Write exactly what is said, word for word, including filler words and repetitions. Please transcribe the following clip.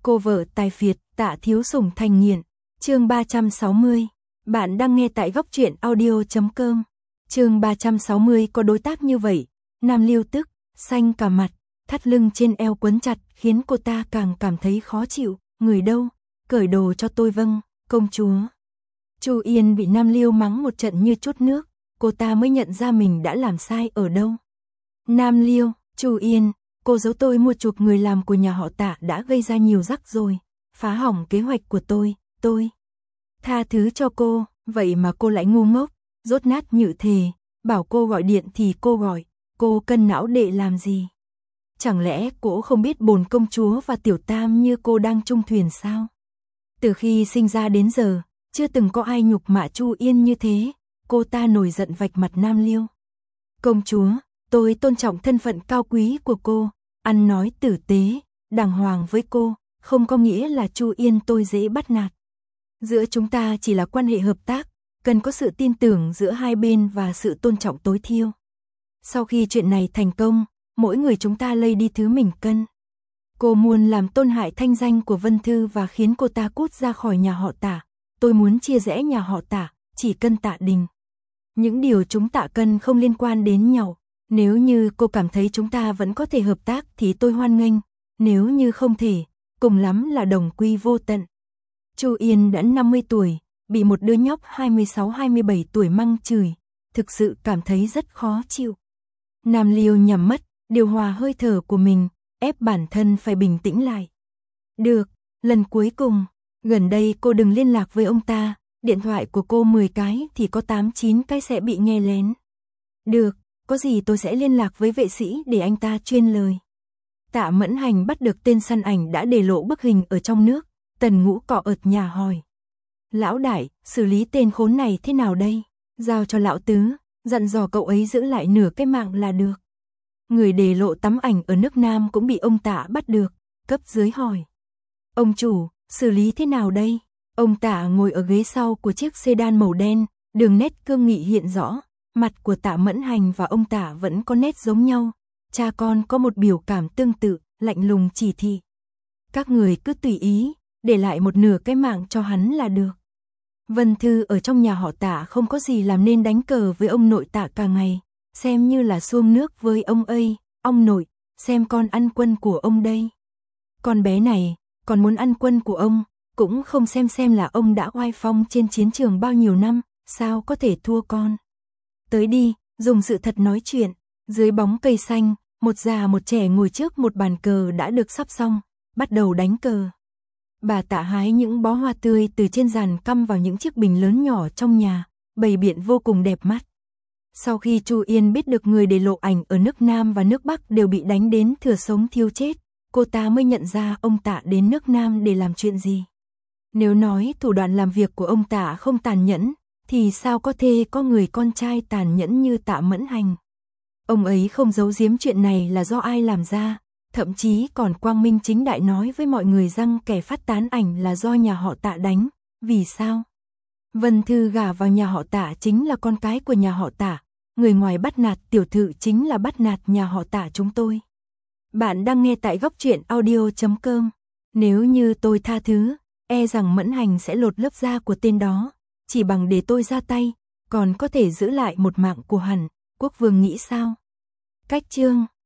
Cô vợ tài phiệt, Tạ Thiếu Sủng thành nghiện. Chương ba trăm sáu mươi. Bạn đang nghe tại góc truyện audio chấm com. Chương ba trăm sáu mươi có đối tác như vậy, Nam Lưu tức xanh cả mặt, thắt lưng trên eo quấn chặt khiến cô ta càng cảm thấy khó chịu. Người đâu? Cởi đồ cho tôi. Vâng, công chúa. Chu Yên bị Nam Lưu mắng một trận như chút nước, cô ta mới nhận ra mình đã làm sai ở đâu. Nam Lưu, Chu Yên, cô giấu tôi mua chuộc người làm của nhà họ Tạ đã gây ra nhiều rắc rối, phá hỏng kế hoạch của tôi, tôi tha thứ cho cô, vậy mà cô lại ngu ngốc, dốt nát nhự thề, bảo cô gọi điện thì cô gọi, cô cân não để làm gì? Chẳng lẽ cô không biết bổn công chúa và tiểu tam như cô đang chung thuyền sao? Từ khi sinh ra đến giờ, chưa từng có ai nhục mạ Chu Yên như thế, cô ta nổi giận vạch mặt Nam Lưu. Công chúa, tôi tôn trọng thân phận cao quý của cô, ăn nói tử tế, đàng hoàng với cô, không có nghĩa là Chu Yên tôi dễ bắt nạt. Giữa chúng ta chỉ là quan hệ hợp tác, cần có sự tin tưởng giữa hai bên và sự tôn trọng tối thiểu. Sau khi chuyện này thành công, mỗi người chúng ta lấy đi thứ mình cân. Cô muốn làm tôn hại thanh danh của Vân Thư và khiến cô ta cút ra khỏi nhà họ Tạ. Tôi muốn chia rẽ nhà họ Tạ, chỉ cân Tạ Đình. Những điều chúng ta cân không liên quan đến nhau. Nếu như cô cảm thấy chúng ta vẫn có thể hợp tác thì tôi hoan nghênh. Nếu như không thể, cùng lắm là đồng quy vô tận. Chu Yên đã năm mươi tuổi, bị một đứa nhóc hai mươi sáu hai mươi bảy tuổi mắng chửi, thực sự cảm thấy rất khó chịu. Nam Lưu nhắm mắt, điều hòa hơi thở của mình, ép bản thân phải bình tĩnh lại. Được, lần cuối cùng, gần đây cô đừng liên lạc với ông ta, điện thoại của cô mười cái thì có tám chín cái sẽ bị nghe lén. Được, có gì tôi sẽ liên lạc với vệ sĩ để anh ta truyền lời. Tạ Mẫn Hành bắt được tên săn ảnh đã để lộ bức hình ở trong nước, Tần Ngũ cọ ợt nhà hỏi. Lão đại, xử lý tên khốn này thế nào đây? Giao cho lão tứ, dặn dò cậu ấy giữ lại nửa cái mạng là được. Người để lộ tấm ảnh ở nước Nam cũng bị ông Tạ bắt được, cấp dưới hỏi. Ông chủ, xử lý thế nào đây? Ông Tạ ngồi ở ghế sau của chiếc sedan màu đen, đường nét cương nghị hiện rõ, mặt của Tạ Mẫn Hành và ông Tạ vẫn có nét giống nhau, cha con có một biểu cảm tương tự, lạnh lùng chỉ thị. Các người cứ tùy ý, để lại một nửa cái mạng cho hắn là được. Vân Thư ở trong nhà họ Tạ không có gì làm nên đánh cờ với ông nội Tạ cả ngày, xem như là xuông nước với ông ấy, ông nội, xem con ăn quân của ông đây. Con bé này, còn muốn ăn quân của ông, cũng không xem xem là ông đã oai phong trên chiến trường bao nhiêu năm, sao có thể thua con. Tới đi, dùng sự thật nói chuyện, dưới bóng cây xanh, một già một trẻ ngồi trước một bàn cờ đã được sắp xong, bắt đầu đánh cờ. Bà Tạ hái những bó hoa tươi từ trên giàn cắm vào những chiếc bình lớn nhỏ trong nhà, bày biện vô cùng đẹp mắt. Sau khi Chu Yên biết được người để lộ ảnh ở nước Nam và nước Bắc đều bị đánh đến thừa sống thiêu chết, cô ta mới nhận ra ông Tạ đến nước Nam để làm chuyện gì. Nếu nói thủ đoạn làm việc của ông Tạ không tàn nhẫn, thì sao có thể có người con trai tàn nhẫn như Tạ Mẫn Hành. Ông ấy không giấu giếm chuyện này là do ai làm ra, thậm chí còn quang minh chính đại nói với mọi người rằng kẻ phát tán ảnh là do nhà họ Tạ đánh. Vì sao? Vân Thư gả vào nhà họ Tạ chính là con cái của nhà họ Tạ, người ngoài bắt nạt tiểu thư chính là bắt nạt nhà họ Tạ chúng tôi. Bạn đang nghe tại góc truyện audio chấm com. Nếu như tôi tha thứ, e rằng Mẫn Hành sẽ lột lớp da của tên đó, chỉ bằng để tôi ra tay, còn có thể giữ lại một mạng của hắn. Quốc vương nghĩ sao? Cách chương